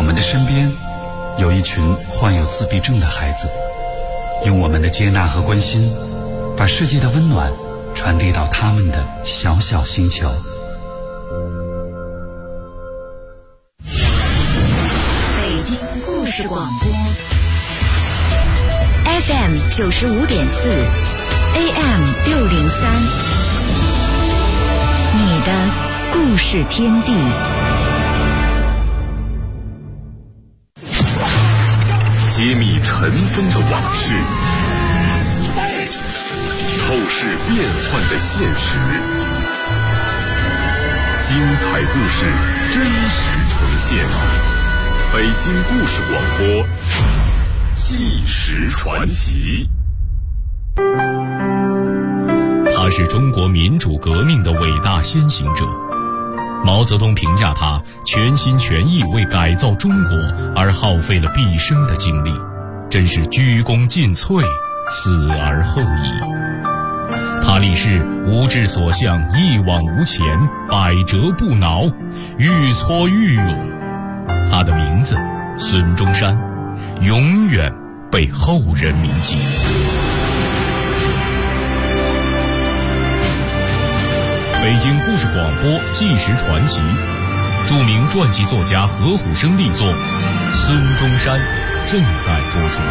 们的身边有一群患有自闭症的孩子，用我们的接纳和关心，把世界的温暖传递到他们的小小星球。 北京故事广播 FM 95.4 AM 603，你的故事天地。 揭秘尘封的往事，透视变幻的现实，精彩故事真实呈现。北京故事广播，纪实传奇。 他是中国民主革命的伟大先行者。毛泽东评价他全心全意为改造中国而耗费了毕生的精力，真是鞠躬尽瘁，死而后已。他立誓无志所向，一往无前，百折不挠，愈挫愈勇。他的名字孙中山，永远被后人铭记。北京故事广播纪实传奇，著名传记作家何虎生力作《孙中山》正在播出。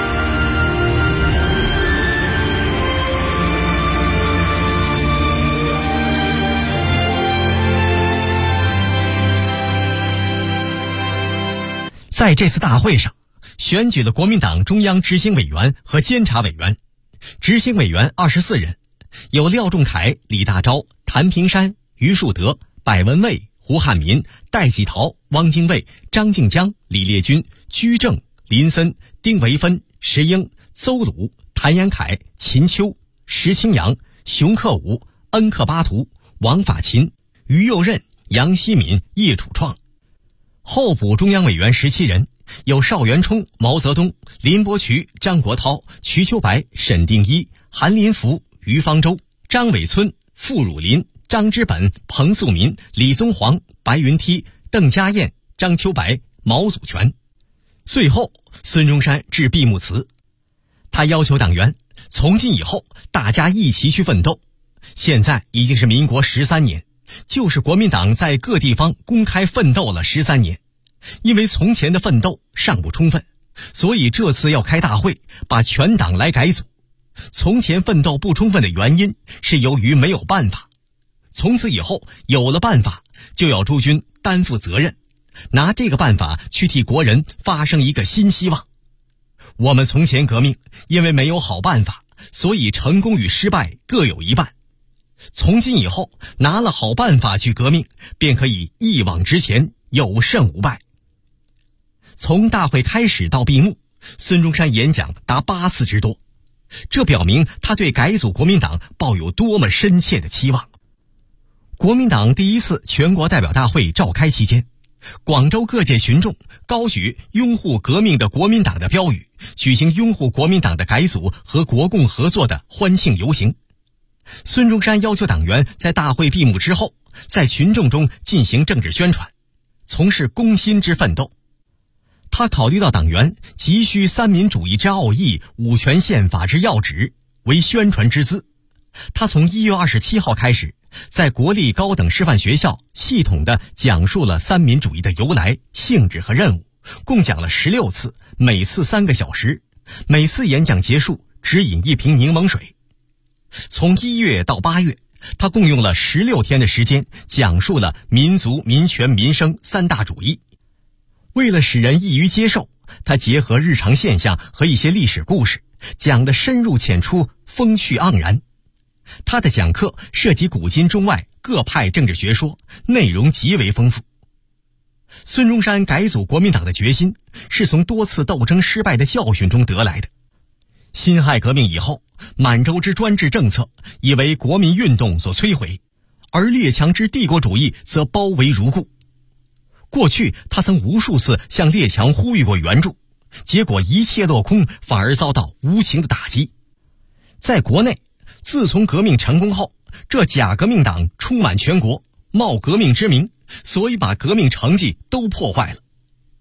在这次大会上，选举了国民党中央执行委员和监察委员。执行委员24人，有廖仲恺、李大钊、谭平山、于树德、柏文蔚、胡汉民、戴季陶、汪精卫、张静江、李烈钧、居正、林森、丁维芬、石英、邹鲁、谭延闿、秦秋、石青阳、熊克武、恩克巴图、王法勤、于右任、杨希敏、叶楚创。候补中央委员17人，有邵元冲、毛泽东、林伯渠、张国焘、瞿秋白、沈定一、韩林福、于方舟、张伟村、傅汝霖、张之本、彭素民、李宗煌、白云梯、邓家燕、张秋白、毛祖全。最后，孙中山致闭幕词，他要求党员从今以后大家一起去奋斗。现在已经是民国13年，就是国民党在各地方公开奋斗了13年。因为从前的奋斗尚不充分，所以这次要开大会，把全党来改组。从前奋斗不充分的原因是由于没有办法，从此以后有了办法，就要诸君担负责任，拿这个办法去替国人发生一个新希望。我们从前革命因为没有好办法，所以成功与失败各有一半。从今以后拿了好办法去革命，便可以一往直前，有胜无败。从大会开始到闭幕，孙中山演讲达8次之多，这表明他对改组国民党抱有多么深切的期望。国民党第一次全国代表大会召开期间，广州各界群众高举拥护革命的国民党的标语，举行拥护国民党的改组和国共合作的欢庆游行。孙中山要求党员在大会闭幕之后，在群众中进行政治宣传，从事攻心之奋斗。他考虑到党员急需三民主义之奥义、五权宪法之要旨为宣传之资，他从1月27号开始，在国立高等师范学校系统地讲述了三民主义的由来、性质和任务，共讲了16次，每次3个小时，每次演讲结束只饮1瓶柠檬水。从1月到8月，他共用了16天的时间，讲述了民族、民权、民生3大主义。为了使人易于接受，他结合日常现象和一些历史故事，讲得深入浅出，风趣盎然。他的讲课涉及古今中外各派政治学说，内容极为丰富。孙中山改组国民党的决心是从多次斗争失败的教训中得来的。辛亥革命以后，满洲之专制政策已为国民运动所摧毁，而列强之帝国主义则包围如故。过去他曾无数次向列强呼吁过援助，结果一切落空，反而遭到无情的打击。在国内，自从革命成功后，这假革命党充满全国，冒革命之名，所以把革命成绩都破坏了。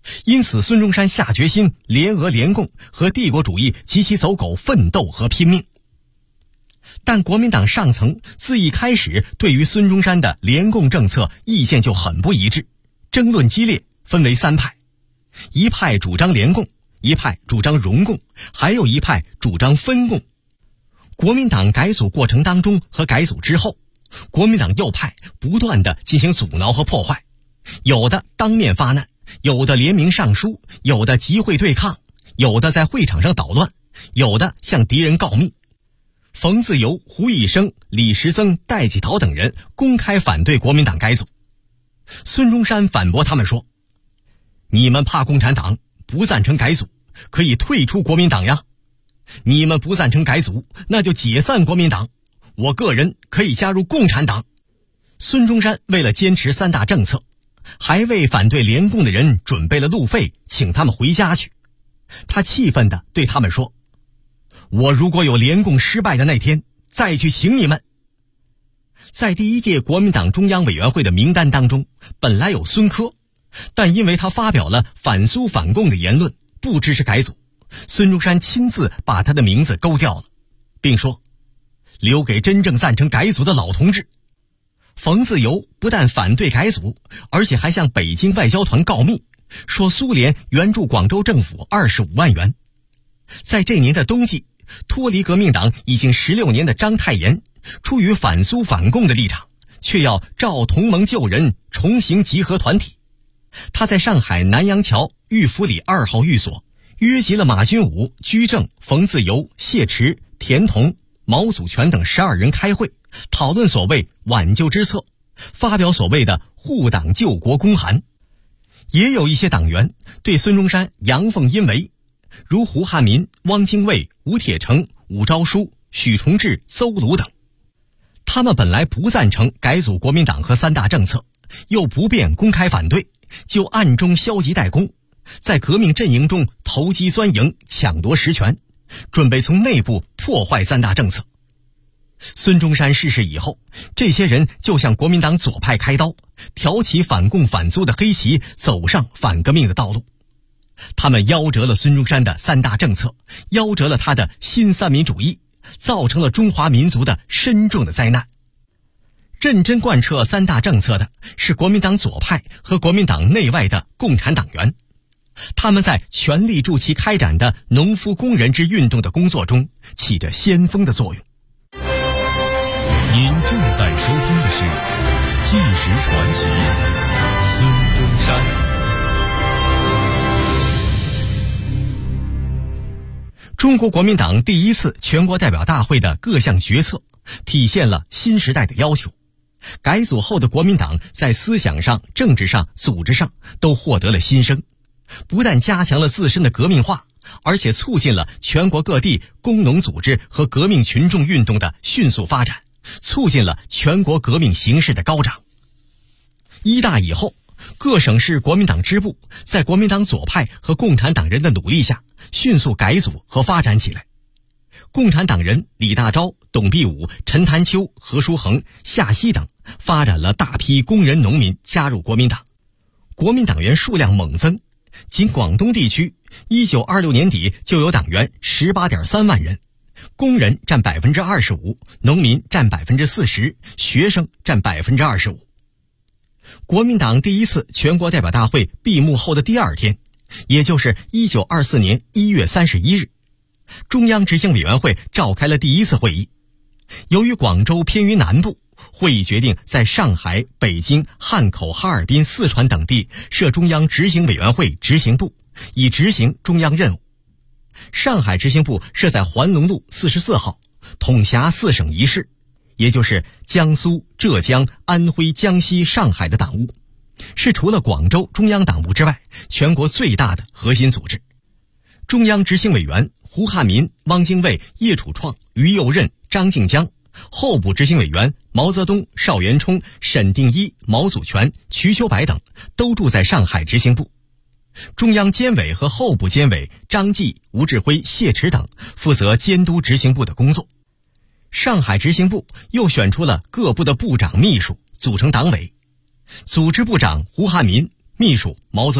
因此孙中山下决心联俄联共，和帝国主义及其走狗奋斗和拼命。但国民党上层自一开始对于孙中山的联共政策意见就很不一致，争论激烈，分为三派，一派主张联共，一派主张容共，还有一派主张分共。国民党改组过程当中和改组之后，国民党右派不断地进行阻挠和破坏，有的当面发难，有的联名上书，有的集会对抗，有的在会场上捣乱，有的向敌人告密。冯自由、胡一生、李时增、戴季陶等人公开反对国民党改组。孙中山反驳他们说，你们怕共产党，不赞成改组，可以退出国民党呀。你们不赞成改组，那就解散国民党，我个人可以加入共产党。孙中山为了坚持三大政策，还为反对联共的人准备了路费，请他们回家去。他气愤地对他们说，我如果有联共失败的那天，再去请你们。在第一届国民党中央委员会的名单当中，本来有孙科，但因为他发表了反苏反共的言论，不支持改组，孙中山亲自把他的名字勾掉了，并说，留给真正赞成改组的老同志。冯自由不但反对改组，而且还向北京外交团告密，说苏联援助广州政府25万元。在这年的冬季，脱离革命党已经16年的章太炎，出于反苏反共的立场，却要召同盟旧人重新集合团体。他在上海南洋桥玉福里2号寓所约集了马君武、居正、冯自由、谢池、田同、毛祖全等12人开会，讨论所谓挽救之策，发表所谓的护党救国公函。也有一些党员对孙中山阳奉阴违，如胡汉民、汪精卫、吴铁城、伍昭书、许崇智、邹鲁等。他们本来不赞成改组国民党和三大政策，又不便公开反对，就暗中消极怠工，在革命阵营中投机钻营，抢夺实权，准备从内部破坏三大政策。孙中山逝世以后，这些人就向国民党左派开刀，挑起反共反苏的黑旗，走上反革命的道路。他们夭折了孙中山的三大政策，夭折了他的新三民主义，造成了中华民族的深重的灾难。认真贯彻三大政策的是国民党左派和国民党内外的共产党员，他们在全力助其开展的农夫工人之运动的工作中起着先锋的作用。 您正在收听的是《纪实传奇》，孙中山。 中国国民党第一次全国代表大会的各项决策体现了新时代的要求。改组后的国民党在思想上、政治上、组织上都获得了新生，不但加强了自身的革命化，而且促进了全国各地工农组织和革命群众运动的迅速发展，促进了全国革命形势的高涨。一大以后，各省市国民党支部在国民党左派和共产党人的努力下，迅速改组和发展起来。共产党人李大钊、董必武、陈潭秋、何叔衡、夏曦等发展了大批工人农民加入国民党，国民党员数量猛增。仅广东地区1926年底就有党员 18.3 万人，工人占 25%， 农民占 40%， 学生占 25%。 国民党第一次全国代表大会闭幕后的第二天，也就是1924年1月31日，中央执行委员会召开了第一次会议。由于广州偏于南部，会议决定在上海、北京、汉口、哈尔滨、四川等地设中央执行委员会执行部，以执行中央任务。上海执行部设在环龙路44号，统辖4省1市，也就是江苏、浙江、安徽、江西、上海的党务，是除了广州中央党部之外全国最大的核心组织。中央执行委员胡汉民、汪精卫、叶楚创、于右任、张静江，候补执行委员毛泽东、邵元冲、沈定一、毛祖全、瞿秋白等都住在上海执行部。中央监委和候补监委张继、吴志辉、谢池等负责监督执行部的工作。上海执行部又选出了各部的部长秘书，组成党委。组织部长胡汉民，秘书毛泽东，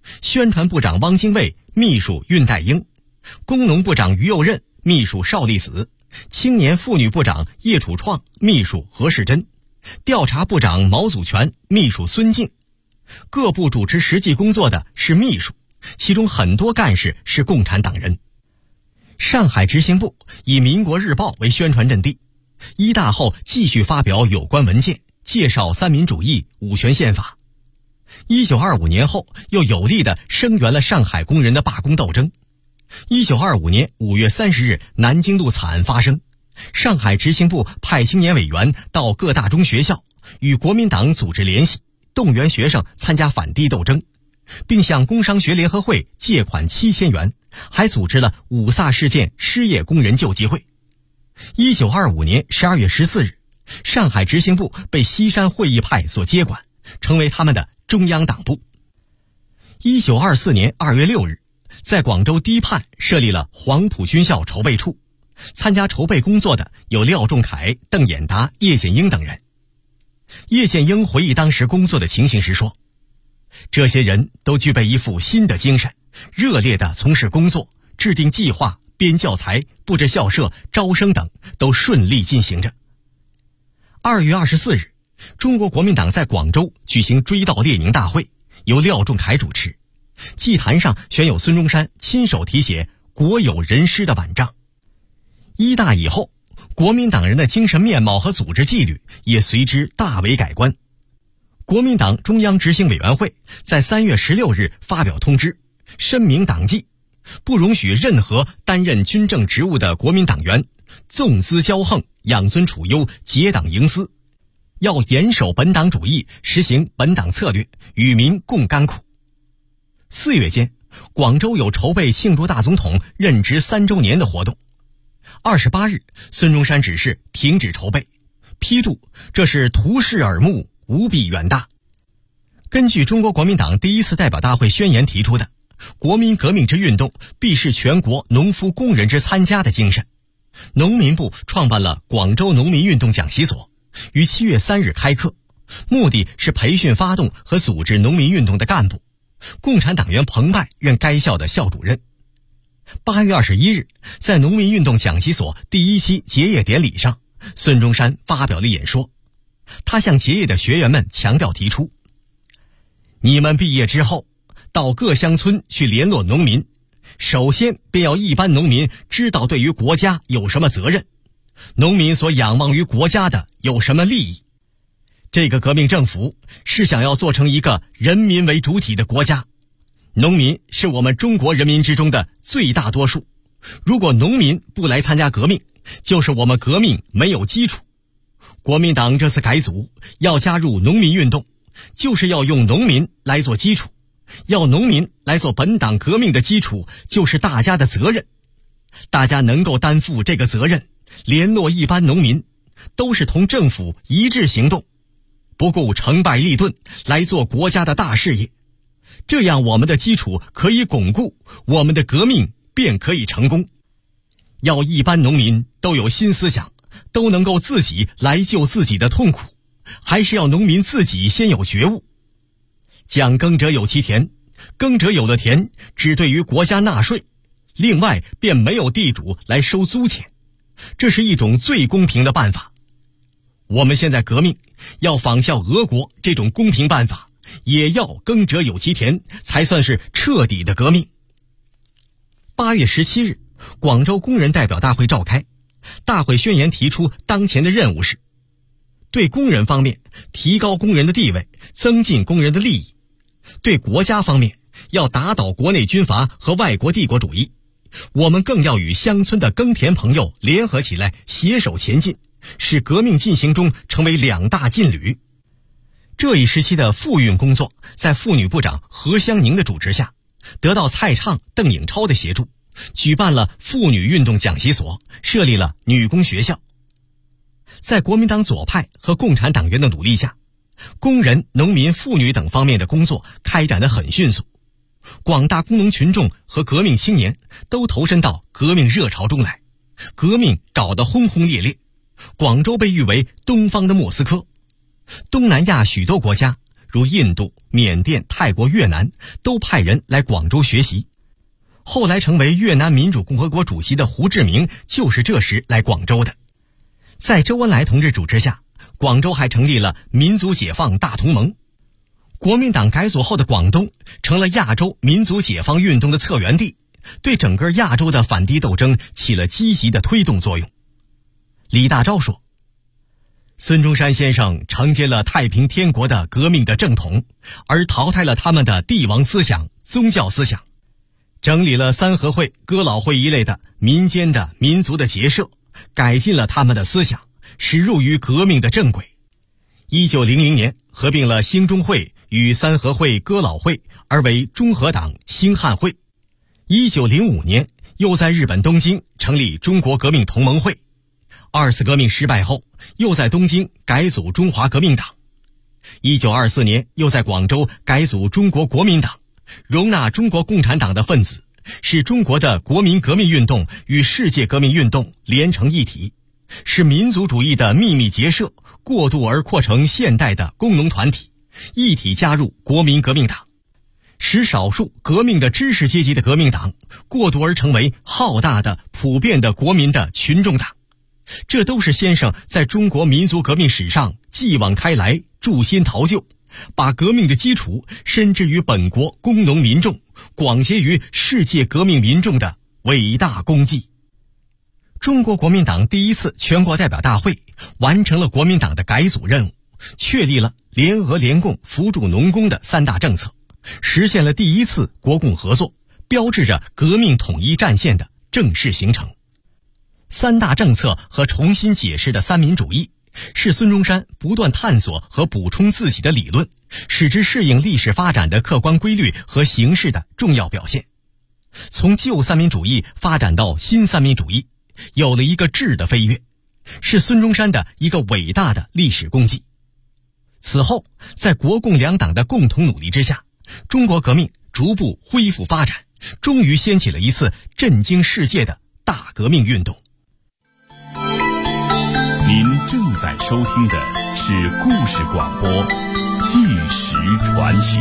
宣传部长汪精卫，秘书恽代英，工农部长于右任，秘书邵力子，青年妇女部长叶楚创，秘书何世珍，调查部长毛祖全，秘书孙静。各部主持实际工作的是秘书，其中很多干事是共产党人。上海执行部以民国日报为宣传阵地，一大后继续发表有关文件，介绍三民主义、五权宪法。1925年后又有力地声援了上海工人的罢工斗争。1925年5月30日南京路惨案发生，上海执行部派青年委员到各大中学校，与国民党组织联系，动员学生参加反帝斗争，并向工商学联合会借款7000元，还组织了五卅事件失业工人救济会。1925年12月14日，上海执行部被西山会议派所接管，成为他们的中央党部。1924年2月6日，在广州堤畔设立了黄埔军校筹备处，参加筹备工作的有廖仲恺、邓演达、叶剑英等人。叶剑英回忆当时工作的情形时说，这些人都具备一副新的精神，热烈地从事工作，制定计划、编教材、布置校舍、招生等都顺利进行着。2月24日，中国国民党在广州举行追悼列宁大会，由廖仲恺主持，祭坛上选有孙中山亲手题写国有人师的腕章。一大以后，国民党人的精神面貌和组织纪律也随之大为改观。国民党中央执行委员会在3月16日发表通知，申明党纪，不容许任何担任军政职务的国民党员纵资骄横、养尊处优、结党营私，要严守本党主义，实行本党策略，与民共甘苦。4月间，广州有筹备庆祝大总统任职3周年的活动。28日，孙中山指示停止筹备，批注这是图示耳目，无比远大。根据中国国民党第一次代表大会宣言提出的国民革命之运动必是全国农夫工人之参加的精神，农民部创办了广州农民运动讲习所，于7月3日开课，目的是培训发动和组织农民运动的干部。共产党员彭拜任该校的校主任。8月21日，在农民运动讲习所第1期结业典礼上，孙中山发表了演说。他向结业的学员们强调提出，你们毕业之后到各乡村去联络农民，首先便要一般农民知道对于国家有什么责任，农民所仰望于国家的有什么利益。这个革命政府是想要做成一个人民为主体的国家，农民是我们中国人民之中的最大多数，如果农民不来参加革命，就是我们革命没有基础。国民党这次改组要加入农民运动，就是要用农民来做基础，要农民来做本党革命的基础，就是大家的责任。大家能够担负这个责任，联络一般农民，都是同政府一致行动，不顾成败利钝来做国家的大事业，这样我们的基础可以巩固，我们的革命便可以成功。要一般农民都有新思想，都能够自己来救自己的痛苦，还是要农民自己先有觉悟。讲耕者有其田，耕者有了田，只对于国家纳税，另外便没有地主来收租钱，这是一种最公平的办法。我们现在革命要仿效俄国这种公平办法，也要耕者有其田，才算是彻底的革命。8月17日，广州工人代表大会召开，大会宣言提出当前的任务是：对工人方面，提高工人的地位，增进工人的利益；对国家方面，要打倒国内军阀和外国帝国主义。我们更要与乡村的耕田朋友联合起来，携手前进，使革命进行中成为2大劲旅。这一时期的妇运工作，在妇女部长何香凝的主持下，得到蔡畅、邓颖超的协助，举办了妇女运动讲习所，设立了女工学校。在国民党左派和共产党员的努力下，工人、农民、妇女等方面的工作开展得很迅速，广大工农群众和革命青年都投身到革命热潮中来，革命搞得轰轰烈烈。广州被誉为东方的莫斯科，东南亚许多国家如印度、缅甸、泰国、越南都派人来广州学习。后来成为越南民主共和国主席的胡志明就是这时来广州的。在周恩来同志主持下，广州还成立了民族解放大同盟。国民党改组后的广东成了亚洲民族解放运动的策源地，对整个亚洲的反帝斗争起了积极的推动作用。李大钊说，孙中山先生承接了太平天国的革命的正统，而淘汰了他们的帝王思想、宗教思想，整理了三合会、哥老会一类的民间的民族的结社，改进了他们的思想，使入于革命的正轨。1900年合并了兴中会与三合会、哥老会，而为中和党兴汉会。1905年又在日本东京成立中国革命同盟会。二次革命失败后，又在东京改组中华革命党。1924年又在广州改组中国国民党，容纳中国共产党的分子，使中国的国民革命运动与世界革命运动连成一体，使民族主义的秘密结社过渡而扩成现代的工农团体，一体加入国民革命党，使少数革命的知识阶级的革命党过渡而成为浩大的普遍的国民的群众党。这都是先生在中国民族革命史上继往开来，筑新陶旧，把革命的基础深植于本国工农民众，广结于世界革命民众的伟大功绩。中国国民党第一次全国代表大会完成了国民党的改组任务，确立了联俄联共扶助农工的三大政策，实现了第一次国共合作，标志着革命统一战线的正式形成。三大政策和重新解释的三民主义，是孙中山不断探索和补充自己的理论，使之适应历史发展的客观规律和形式的重要表现。从旧三民主义发展到新三民主义，有了一个质的飞跃，是孙中山的一个伟大的历史功绩。此后，在国共两党的共同努力之下，中国革命逐步恢复发展，终于掀起了一次震惊世界的大革命运动。 您正在收听的是故事广播《纪实传奇》。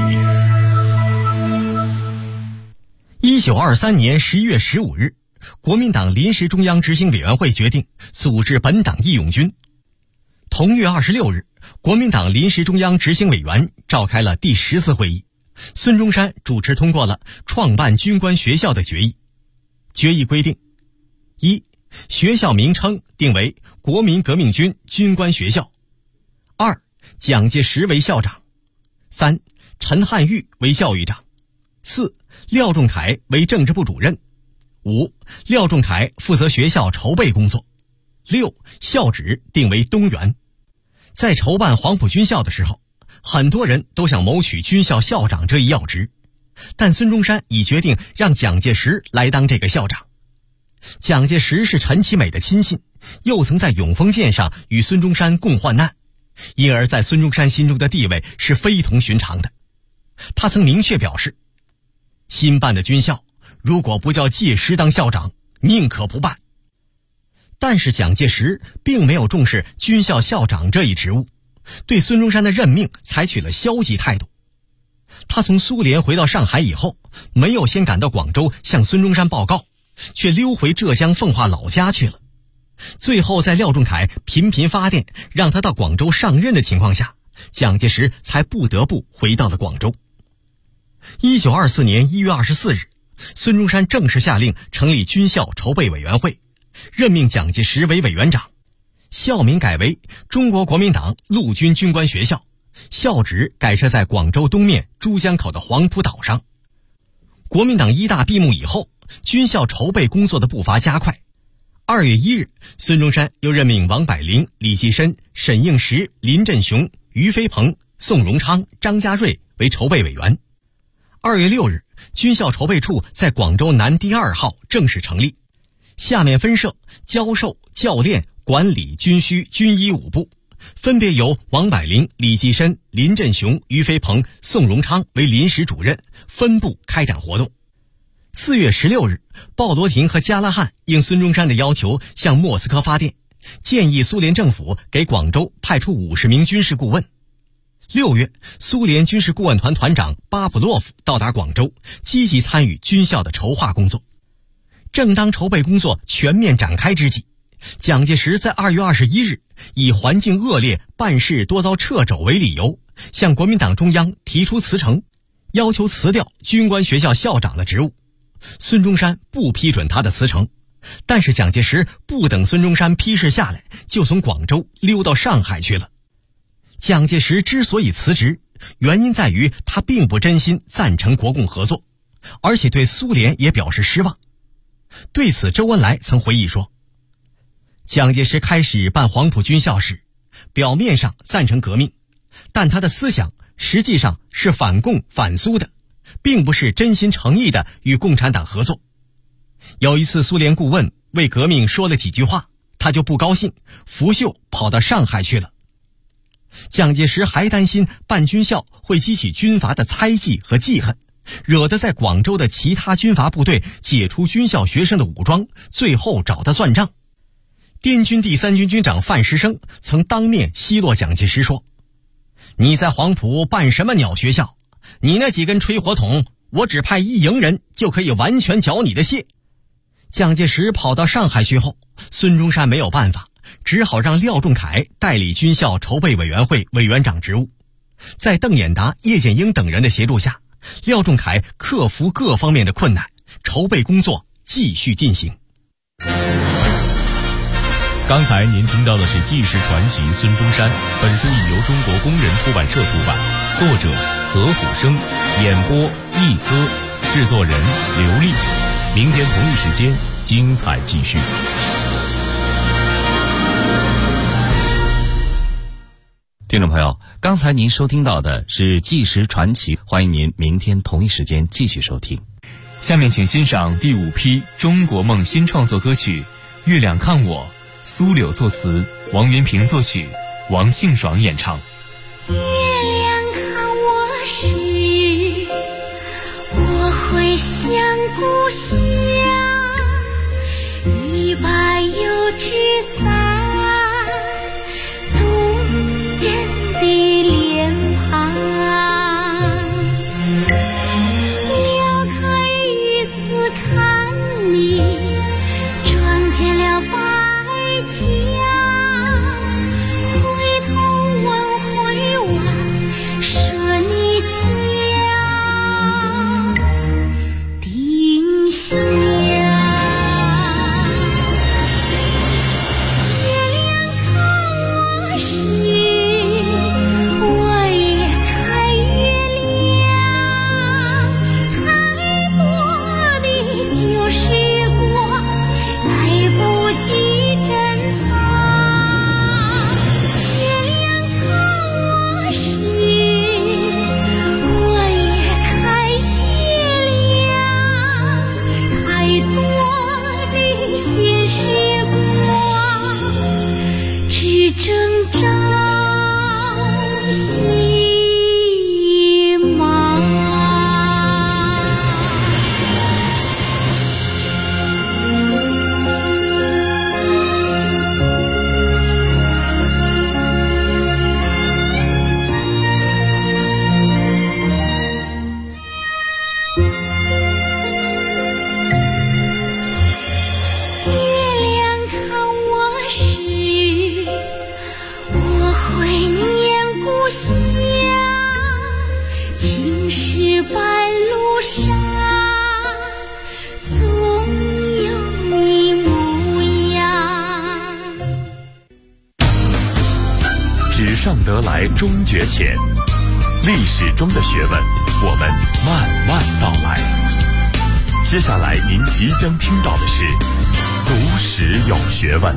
1923年11月15日，国民党临时中央执行委员会决定组织本党义勇军。同月26日，国民党临时中央执行委员召开了第10次会议，孙中山主持通过了创办军官学校的决议。决议规定：一、学校名称定为国民革命军军官学校；二、蒋介石为校长；三、陈汉玉为教育长；四、廖仲恺为政治部主任；五、廖仲恺负责学校筹备工作；六、校址定为东园。在筹办黄埔军校的时候，很多人都想谋取军校校长这一要职，但孙中山已决定让蒋介石来当这个校长。蒋介石是陈其美的亲信，又曾在永丰舰上与孙中山共患难，因而在孙中山心中的地位是非同寻常的。他曾明确表示，新办的军校如果不叫介石当校长，宁可不办。但是蒋介石并没有重视军校校长这一职务，对孙中山的任命采取了消极态度。他从苏联回到上海以后，没有先赶到广州向孙中山报告，却溜回浙江奉化老家去了。最后在廖仲恺频频发电让他到广州上任的情况下，蒋介石才不得不回到了广州。1924年1月24日，孙中山正式下令成立军校筹备委员会，任命蒋介石为委员长，校名改为中国国民党陆军军官学校，校址改设在广州东面珠江口的黄埔岛上。国民党一大闭幕以后，军校筹备工作的步伐加快。2月1日，孙中山又任命王柏龄、李济深、沈应时、林振雄、俞飞鹏、宋荣昌、张家瑞为筹备委员。2月6日，军校筹备处在广州南第2号正式成立，下面分设教授、教练、管理、军需、军医5部，分别由王柏龄、李济深、林振雄、俞飞鹏、宋荣昌为临时主任，分部开展活动。4月16日，鲍罗廷和加拉汉应孙中山的要求向莫斯科发电，建议苏联政府给广州派出50名军事顾问。 6月，苏联军事顾问团团长巴甫洛夫到达广州，积极参与军校的筹划工作。正当筹备工作全面展开之际，蒋介石在2月21日以环境恶劣、办事多遭掣肘为理由，向国民党中央提出辞呈，要求辞掉军官学校校长的职务。孙中山不批准他的辞呈，但是蒋介石不等孙中山批示下来，就从广州溜到上海去了。蒋介石之所以辞职，原因在于他并不真心赞成国共合作，而且对苏联也表示失望。对此，周恩来曾回忆说，蒋介石开始办黄埔军校时，表面上赞成革命，但他的思想实际上是反共反苏的，并不是真心诚意的与共产党合作。有一次苏联顾问为革命说了几句话，他就不高兴，拂袖跑到上海去了。蒋介石还担心办军校会激起军阀的猜忌和记恨，惹得在广州的其他军阀部队解除军校学生的武装，最后找他算账。滇军第3军军长范石生曾当面奚落蒋介石说，你在黄埔办什么鸟学校？你那几根吹火筒，我只派1营人就可以完全缴你的械。蒋介石跑到上海去后，孙中山没有办法，只好让廖仲恺代理军校筹备委员会委员长职务。在邓演达、叶剑英等人的协助下，廖仲恺克服各方面的困难，筹备工作继续进行。 刚才您听到的是纪实传奇孙中山，本书已由中国工人出版社出版，作者何虎生，演播一哥，制作人刘丽。明天同一时间精彩继续。 听众朋友，刚才您收听到的是纪实传奇，欢迎您明天同一时间继续收听。 下面请欣赏第5批中国梦新创作歌曲《月亮看我》，苏柳作词，王云平作曲，王庆爽演唱。 月亮看我时，我会想故乡，一把油纸伞，动人的脸庞。撩开雨丝看你，撞见了白墙，回头望回望，说你家丁香。 上得来终觉浅，历史中的学问，我们慢慢道来。接下来您即将听到的是读史有学问。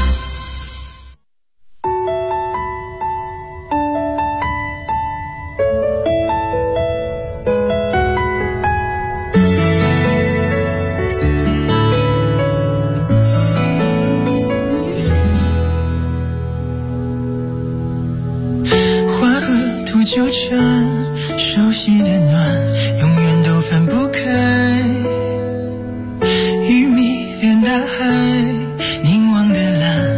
纠缠，熟悉的暖，永远都分不开。雨迷连大海，凝望的蓝，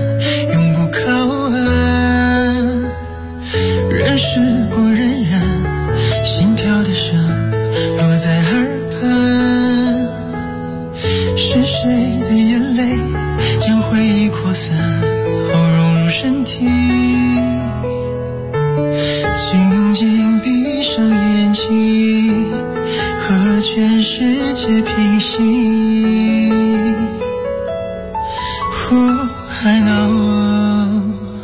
是谁的眼泪将回忆扩散后融入身体，静静闭上眼睛和全世界平息。I know，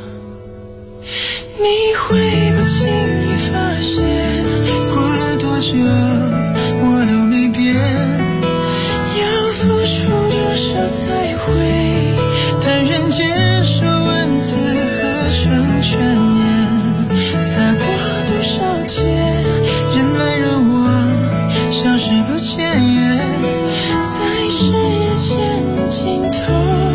你会不经意发现过了多久我都没变，要付出多少才会坦然接受文字合成全言，擦过多少劫人来人往消失不见，在视野间尽头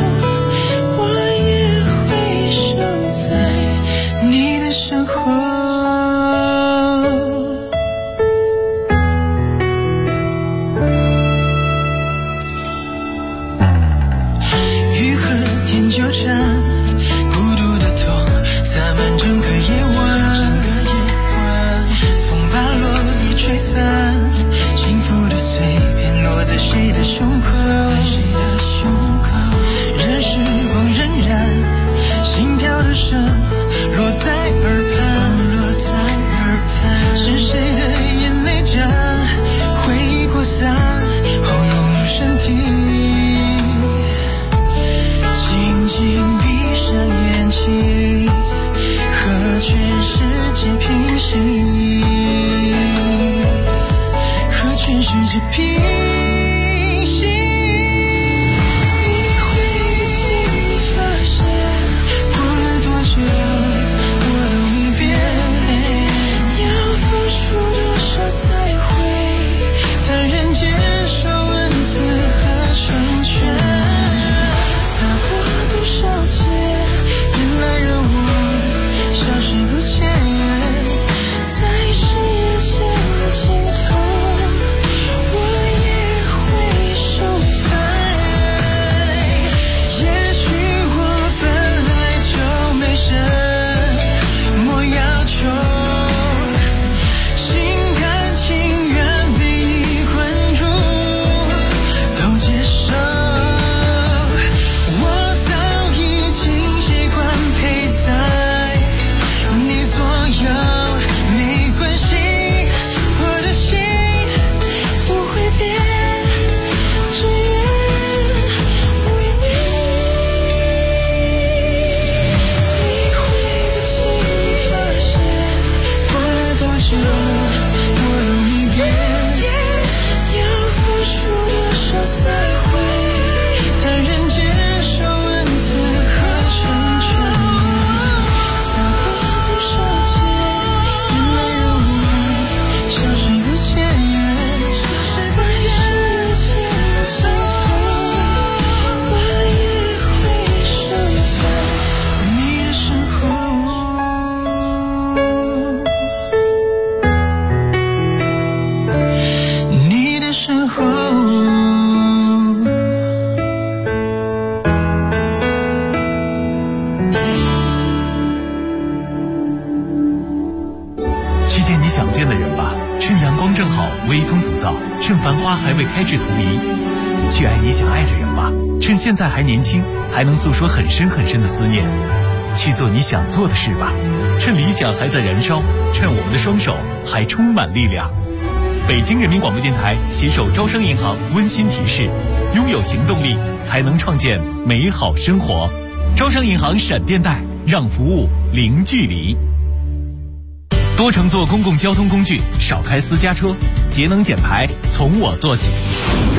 还未开至荼蘼，去爱你想爱的人吧，趁现在还年轻，还能诉说很深很深的思念，去做你想做的事吧，趁理想还在燃烧，趁我们的双手还充满力量。北京人民广播电台携手招商银行温馨提示，拥有行动力才能创建美好生活。招商银行闪电贷，让服务零距离。多乘坐公共交通工具，少开私家车，节能减排从我做起。